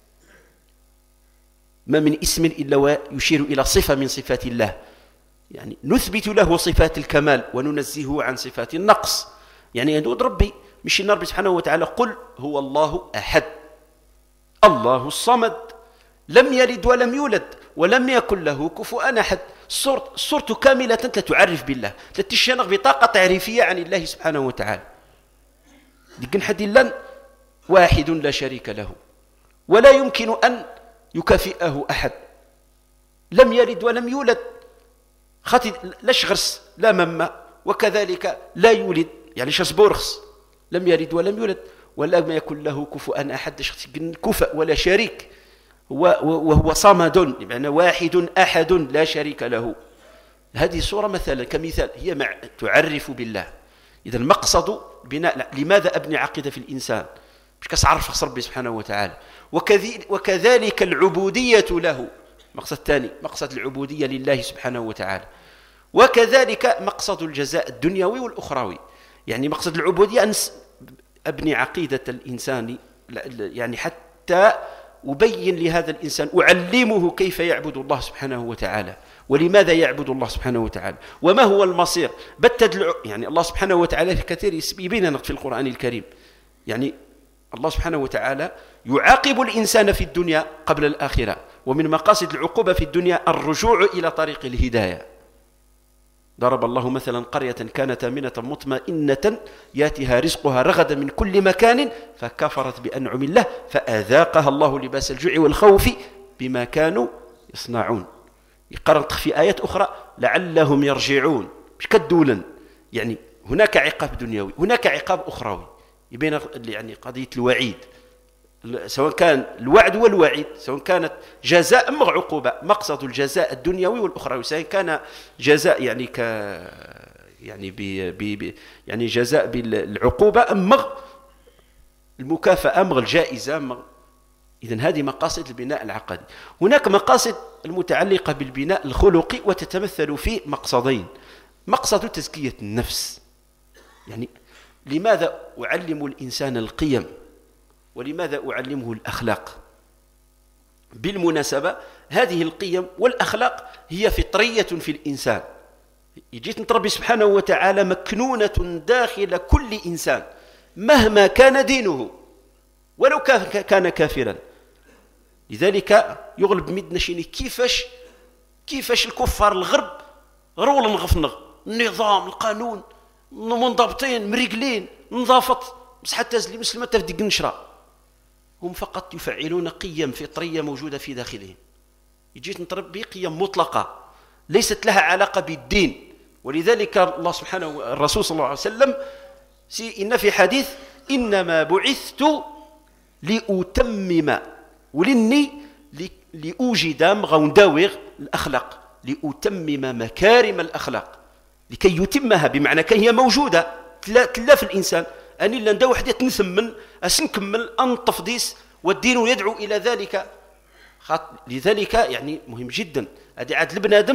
ما من اسم إلا ويشير إلى صفة من صفات الله، يعني نثبت له صفات الكمال وننزهه عن صفات النقص. يعني يدود ربي مش ربي سبحانه وتعالى قل هو الله أحد الله الصمد لم يلد ولم يولد ولم يكن له كفوا أحد. الصورة كاملة تعرف بالله، تتشنغ بطاقة تعريفية عن الله سبحانه وتعالى. لكن حد لن واحد لا شريك له، ولا يمكن أن يكافئه أحد، لم يلد ولم يولد، خاطي لا شغرس لا مما، وكذلك لا يولد يعني شسبورخس، لم يلد ولم يولد ولم يكن له كفوا أحد، كفء ولا شريك، وهو صمد يعني واحد أحد لا شريك له. هذه صورة مثلا كمثال هي مع تعرف بالله. إذا المقصد بناء لماذا أبني عقيدة في الإنسان؟ مش كسعرف خص ربي سبحانه وتعالى، وكذلك العبودية له، مقصد ثاني مقصد العبودية لله سبحانه وتعالى، وكذلك مقصد الجزاء الدنيوي والأخروي. يعني مقصد العبودية أن أبني عقيدة الإنسان يعني حتى أبين لهذا الإنسان أعلمه كيف يعبد الله سبحانه وتعالى، ولماذا يعبد الله سبحانه وتعالى، وما هو المصير. بتد يعني الله سبحانه وتعالى في كثير يبين في القرآن الكريم، يعني الله سبحانه وتعالى يعاقب الإنسان في الدنيا قبل الآخرة، ومن مقاصد العقوبة في الدنيا الرجوع إلى طريق الهداية. ضرب الله مثلا قرية كانت آمنة مطمئنة ياتها رزقها رغدا من كل مكان فكفرت بأنعم الله فأذاقها الله لباس الجوع والخوف بما كانوا يصنعون. يقرأ في آيات أخرى لعلهم يرجعون، مش كدولا، يعني هناك عقاب دنيوي هناك عقاب أخروي، يبين يعني قضية الوعيد، سواء كان الوعد والوعيد، سواء كانت جزاء أم عقوبة. مقصد الجزاء الدنيوي والأخروي، سواء كان جزاء يعني ك يعني ب ب يعني جزاء بالعقوبة أم المكافأة أم الجائزة أم. إذن هذه مقاصد البناء العقدي. هناك مقاصد المتعلقة بالبناء الخلقي وتتمثل في مقصدين. مقصد تزكية النفس، يعني لماذا أعلم الإنسان القيم ولماذا أعلمه الأخلاق؟ بالمناسبة هذه القيم والأخلاق هي فطرية في الإنسان، جيت ربي سبحانه وتعالى مكنونة داخل كل إنسان مهما كان دينه ولو كان كافرا. لذلك يغلب مدنا شيني كيفاش كيفاش الكفار الغرب رول نغفنغ النظام القانون منضبطين مريقلين نظافط بس حتى زلي مسلمة تفدي النشرة، هم فقط يفعلون قيم فطرية موجودة في داخلهم، يجيت نطرب به قيم مطلقة ليست لها علاقة بالدين. ولذلك الله سبحانه الرسول صلى الله عليه وسلم إن في حديث إنما بعثت لأتمم ولني لأوجد مغونداوغ الأخلاق، لأتمم مكارم الأخلاق لكي يتمها، بمعنى كي هي موجودة تلا في الإنسان أني لا نداو وحدة تنثمن أسنكمل أنطف ديس والدين يدعو إلى ذلك. لذلك يعني مهم جدا هذه عاد البنادم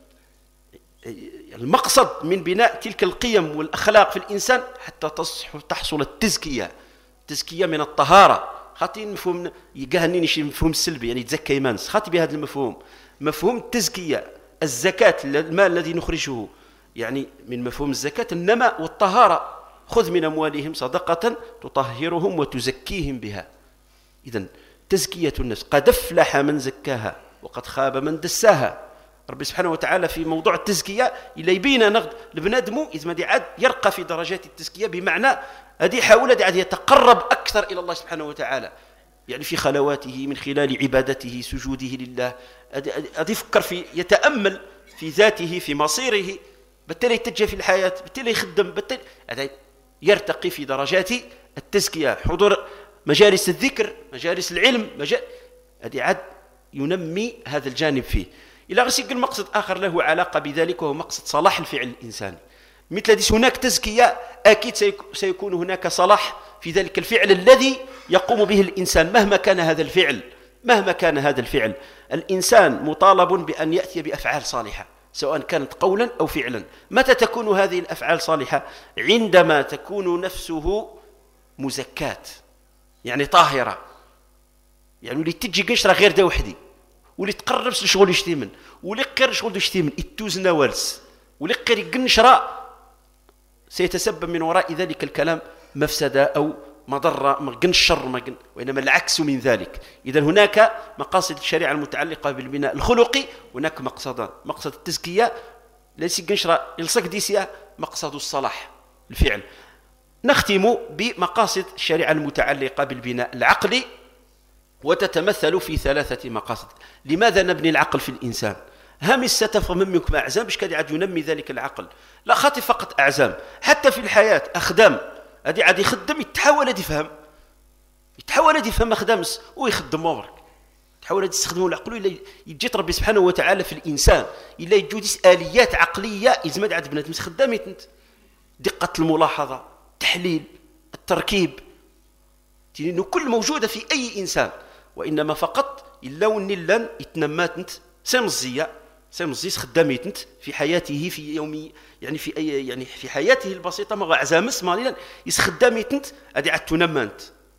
المقصد من بناء تلك القيم والأخلاق في الإنسان حتى تحصل التزكية، التزكية من الطهارة. خاطي مفهوم يقهنيني شي مفهوم سلبي يعني تزكى يمانس، خاطي بهذا المفهوم مفهوم التزكية، الزكاة المال الذي نخرجه يعني من مفهوم الزكاة النماء والطهارة، خذ من أموالهم صدقة تطهرهم وتزكيهم بها. إذن تزكية النفس، قد أفلح من زكاها وقد خاب من دساها. ربي سبحانه وتعالى في موضوع التزكية إلا يبين نغد لبنادمو إذ ما دي عاد يرقى في درجات التزكية، بمعنى هذه حاول عاد يتقرب أكثر إلى الله سبحانه وتعالى، يعني في خلواته من خلال عبادته سجوده لله، هذا يفكر في يتأمل في ذاته في مصيره، بالتالي يتجه في الحياة، بالتالي يخدم، بالتالي هذا يرتقي في درجات التزكية. حضور مجالس الذكر مجالس العلم مجال هذه عاد ينمي هذا الجانب فيه. إلى غير المقصد آخر له علاقة بذلك وهو مقصد صلاح الفعل الإنساني. مثل هذه هناك تزكية أكيد سيكون هناك صلاح في ذلك الفعل الذي يقوم به الإنسان مهما كان هذا الفعل. مهما كان هذا الفعل الإنسان مطالب بأن يأتي بأفعال صالحة سواء كانت قولا أو فعلا. متى تكون هذه الأفعال صالحة؟ عندما تكون نفسه مزكاة يعني طاهرة، يعني اللي تجي قشرة غير دا وحدي واللي تقرب لشغل يشتيمن واللي قير شغل يشتيمن التوزنا والس واللي قير يقنشرة سيتسبب من وراء ذلك الكلام مفسدة أو مضرة مقن الشر مقن، وإنما العكس من ذلك. إذا هناك مقاصد الشريعة المتعلقة بالبناء الخلقي، هناك مقصدان: مقصد التزكية ليس قنشرة يلصق ديسيا، مقصد الصلاح الفعل. نختم بمقاصد الشريعة المتعلقة بالبناء العقلي، وتتمثل في ثلاثة مقاصد. لماذا نبني العقل في الإنسان؟ هم ستفهم منكم أعزام باش كاد عاد ينمي ذلك العقل، لا خاطي فقط أعزام، حتى في الحياة أخدام هذه عاد يخدم يتحاول يفهم يتحاول يفهم أخدامس ويخدم وبرك تحاول تستخدموا العقل إلا يجيت ربي سبحانه وتعالى في الإنسان إلا يجوديس آليات عقلية إزماد عاد بنات مس خدامي دقة الملاحظة، تحليل، التركيب، إنه كل موجودة في أي إنسان، وإنما فقط إلا ونلن يتنمات سمزية سمزيس خداميتنت في حياته في يومي يعني في أي يعني في حياته البسيطة ما عزامس ما يسخداميتنت هذه عاد تنمانت.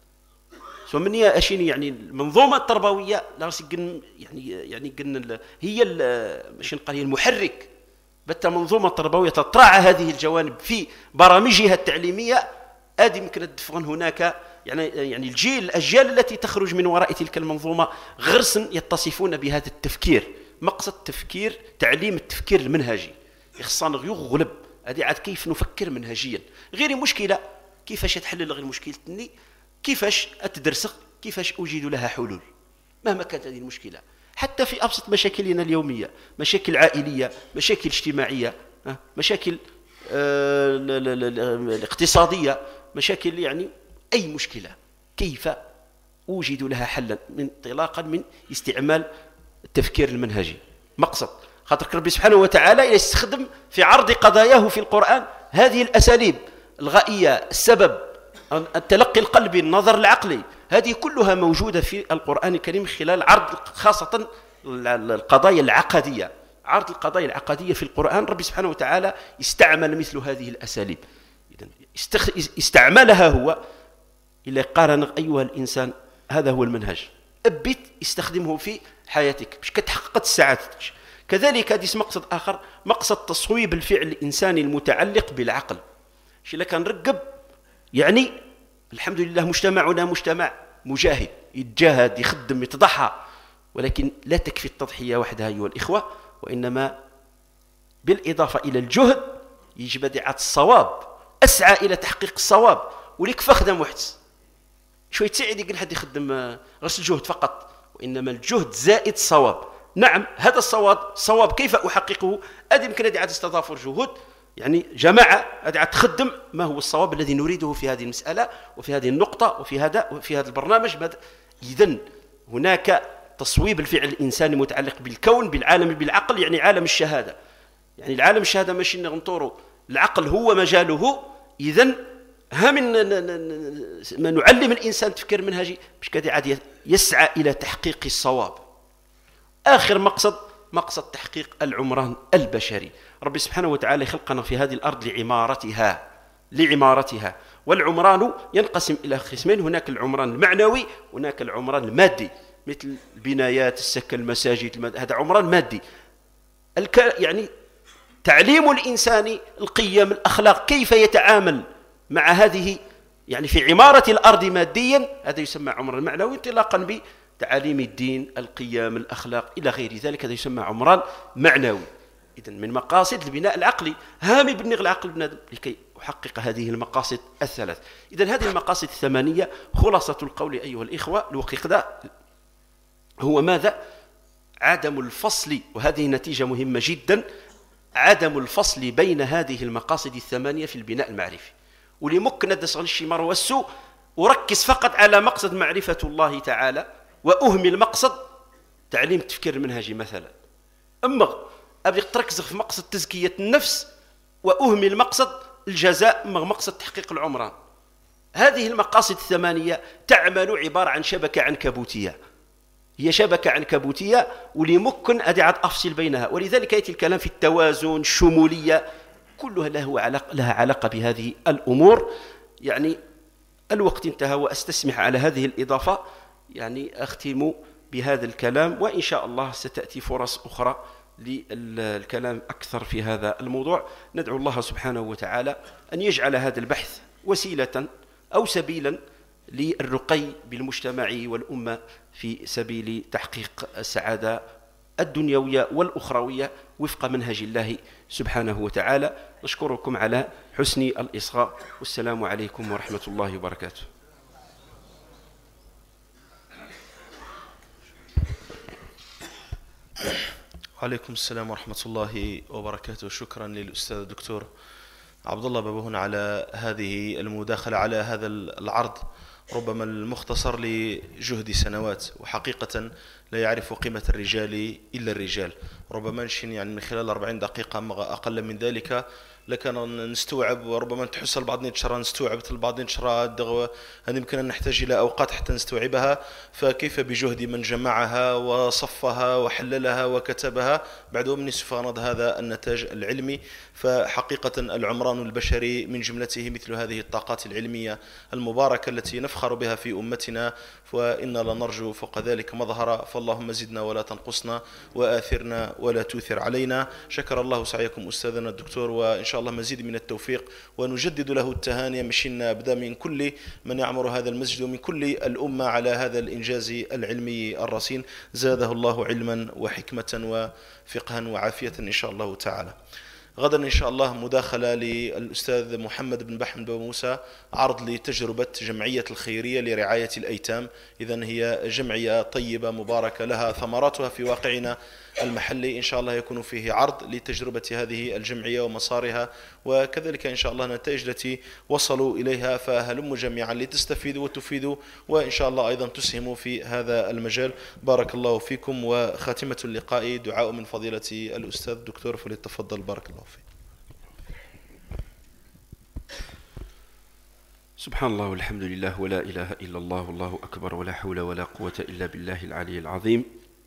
سو مني اشيني يعني المنظومة التربوية لا جن يعني يعني جن هي ماشي نقال هي المحرك بتا المنظومة التربوية تطرع هذه الجوانب في برامجها التعليمية. ادي يمكن تفغن هناك يعني يعني الجيل الاجيال التي تخرج من وراء تلك المنظومة غرسا يتصفون بهذا التفكير. مقصد تفكير تعليم التفكير المنهجي يخصنا يغلب هذه عاد كيف نفكر منهجيا. غير مشكلة كيفاش تحلل غير مشكلتني، كيفاش أتدرسق، كيفاش أوجد لها حلول مهما كانت هذه المشكلة. حتى في أبسط مشاكلنا اليومية، مشاكل عائلية، مشاكل اجتماعية، مشاكل آه الاقتصادية، مشاكل يعني أي مشكلة كيف أوجد لها حلا من انطلاقا من استعمال التفكير المنهجي. مقصد خاطر ربي سبحانه وتعالى يستخدم في عرض قضاياه في القرآن هذه الأساليب: الغائية، السبب، التلقي القلبي، النظر العقلي، هذه كلها موجودة في القرآن الكريم خلال عرض خاصة القضايا العقدية. عرض القضايا العقدية في القرآن ربي سبحانه وتعالى استعمل مثل هذه الأساليب. إذن استعملها هو إلا قارن أيها الإنسان هذا هو المنهج، أبت استخدمه في حياتك باش كتحقق سعادتك. كذلك هذا مقصد آخر، مقصد تصويب الفعل الإنساني المتعلق بالعقل. شي لك نرقب يعني الحمد لله مجتمعنا مجتمع مجاهد يتجاهد يخدم يتضحى، ولكن لا تكفي التضحية وحدها أيها الإخوة، وإنما بالإضافة إلى الجهد يجب دعاة الصواب، أسعى إلى تحقيق الصواب. وليك فخدم وحدس شوي تساعد يقول حد يخدم غسل الجهد فقط، وإنما الجهد زائد الصواب. نعم هذا الصواب صواب كيف أحققه؟ هذه يمكن دعاة تضافر جهود، يعني جماعة دعاة تخدم ما هو الصواب الذي نريده في هذه المسألة وفي هذه النقطة وفي هذا وفي هذا البرنامج. إذن هناك تصويب الفعل الإنساني متعلق بالكون بالعالم بالعقل، يعني عالم الشهادة، يعني العالم الشهادة ماشي نغنطورو، العقل هو مجاله. إذن ها من ما نعلم الإنسان تفكير منهجي باش كادي عاد يسعى إلى تحقيق الصواب. آخر مقصد مقصد تحقيق العمران البشري. ربي سبحانه وتعالى خلقنا في هذه الأرض لعمارتها لعمارتها والعمران ينقسم إلى قسمين، هناك العمران المعنوي هناك العمران المادي، مثل البنايات السكن المساجد، هذا عمران مادي. الك... يعني تعليم الإنسان القيم الأخلاق كيف يتعامل مع هذه، يعني في عمارة الأرض ماديا، هذا يسمى عمران معنوي انطلاقا بتعاليم الدين القيم الأخلاق إلى غير ذلك، هذا يسمى عمران معنوي. إذن من مقاصد البناء العقلي هامي بنغ العقل بنادم لكي أحقق هذه المقاصد الثلاث. إذن هذه المقاصد الثمانية خلاصة القول أيها الإخوة الوقت ده هو ماذا؟ عدم الفصل، وهذه نتيجة مهمة جدا، عدم الفصل بين هذه المقاصد الثمانية في البناء المعرفي. واللي ممكن ندس على الشمار والسوء وركز فقط على مقصد معرفة الله تعالى وأهمل مقصد تعليم التفكير المنهجي مثلا. أما أبي تركز في مقصد تزكية النفس وأهمل مقصد الجزاء، مقصد تحقيق العمران. هذه المقاصد الثمانية تعمل عبارة عن شبكة عنكبوتية، هي شبكة عنكبوتية واللي ممكن أدعى أفصل بينها، ولذلك يأتي الكلام في التوازن الشمولية، كلها له علاقة لها علاقة بهذه الأمور. يعني الوقت انتهى وأستسمح على هذه الإضافة، يعني أختم بهذا الكلام، وإن شاء الله ستأتي فرص أخرى للكلام أكثر في هذا الموضوع. ندعو الله سبحانه وتعالى أن يجعل هذا البحث وسيلة أو سبيلا للرقي بالمجتمع والأمة في سبيل تحقيق السعادة الدنيوية والأخروية وفق منهج الله سبحانه وتعالى. نشكركم على حسن الإصغاء، والسلام عليكم ورحمة الله وبركاته. وعليكم السلام ورحمة الله وبركاته. شكرا للأستاذ الدكتور عبد الله بابهون على هذه المداخلة، على هذا العرض ربما المختصر لجهد سنوات، وحقيقة لا يعرف قيمة الرجال إلا الرجال. ربما نشين يعني من خلال أربعين دقيقة أقل من ذلك لكن نستوعب، وربما تحس البعض نتشرى نستوعب البعض نتشرى الدغوة، هذه يمكن أن نحتاج إلى أوقات حتى نستوعبها. فكيف بجهد من جمعها وصفها وحللها وكتبها بعد من سفاند هذا النتاج العلمي. فحقيقة العمران البشري من جملته مثل هذه الطاقات العلمية المباركة التي نفخر بها في أمتنا، وإنا لنرجو فوق ذلك مظهر. فاللهم زدنا ولا تنقصنا، وآثرنا ولا تؤثر علينا. شكر الله سعيكم أستاذنا الدكتور، وإن شاء الله مزيد من التوفيق، ونجدد له التهاني مشينا أبدا من كل من يعمر هذا المسجد ومن كل الأمة على هذا الإنجاز العلمي الرصين. زاده الله علما وحكمة وفقها وعافية إن شاء الله تعالى. غدا إن شاء الله مداخلة للأستاذ محمد بن بحم بن موسى، عرض لتجربة جمعية الخيرية لرعاية الأيتام. إذن هي جمعية طيبة مباركة لها ثمراتها في واقعنا المحلي. إن شاء الله يكون فيه عرض لتجربة هذه الجمعية ومسارها، وكذلك إن شاء الله النتائج التي وصلوا إليها. فهلموا جميعا لتستفيدوا وتفيدوا، وإن شاء الله أيضا تسهموا في هذا المجال. بارك الله فيكم. وخاتمة اللقاء دعاء من فضيلة الأستاذ الدكتور، فليتفضل. بارك الله فيك. سبحان الله والحمد لله ولا إله إلا الله والله أكبر ولا حول ولا قوة إلا بالله العلي العظيم.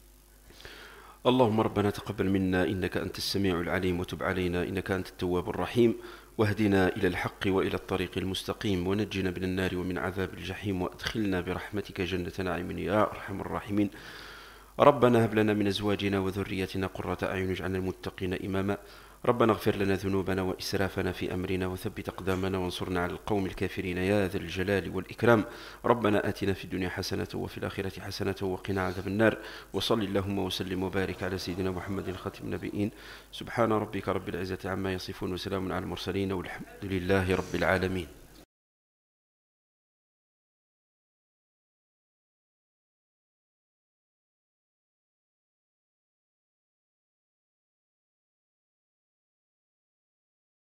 اللهم ربنا تقبل منا إنك أنت السميع العليم، وتب علينا إنك أنت التواب الرحيم، واهدنا إلى الحق وإلى الطريق المستقيم، ونجنا من النار ومن عذاب الجحيم، وأدخلنا برحمتك جنة نعيم يا أرحم الراحمين. ربنا هب لنا من أزواجنا وذريتنا قرة أعين واجعلنا للمتقين إماما. ربنا اغفر لنا ذنوبنا وإسرافنا في أمرنا وثبت أقدامنا وانصرنا على القوم الكافرين يا ذا الجلال والإكرام. ربنا آتنا في الدنيا حسنة وفي الآخرة حسنة وقنا عذاب النار. وصل اللهم وسلم وبارك على سيدنا محمد خاتم النبيين. سبحان ربك رب العزة عما يصفون وسلام على المرسلين والحمد لله رب العالمين.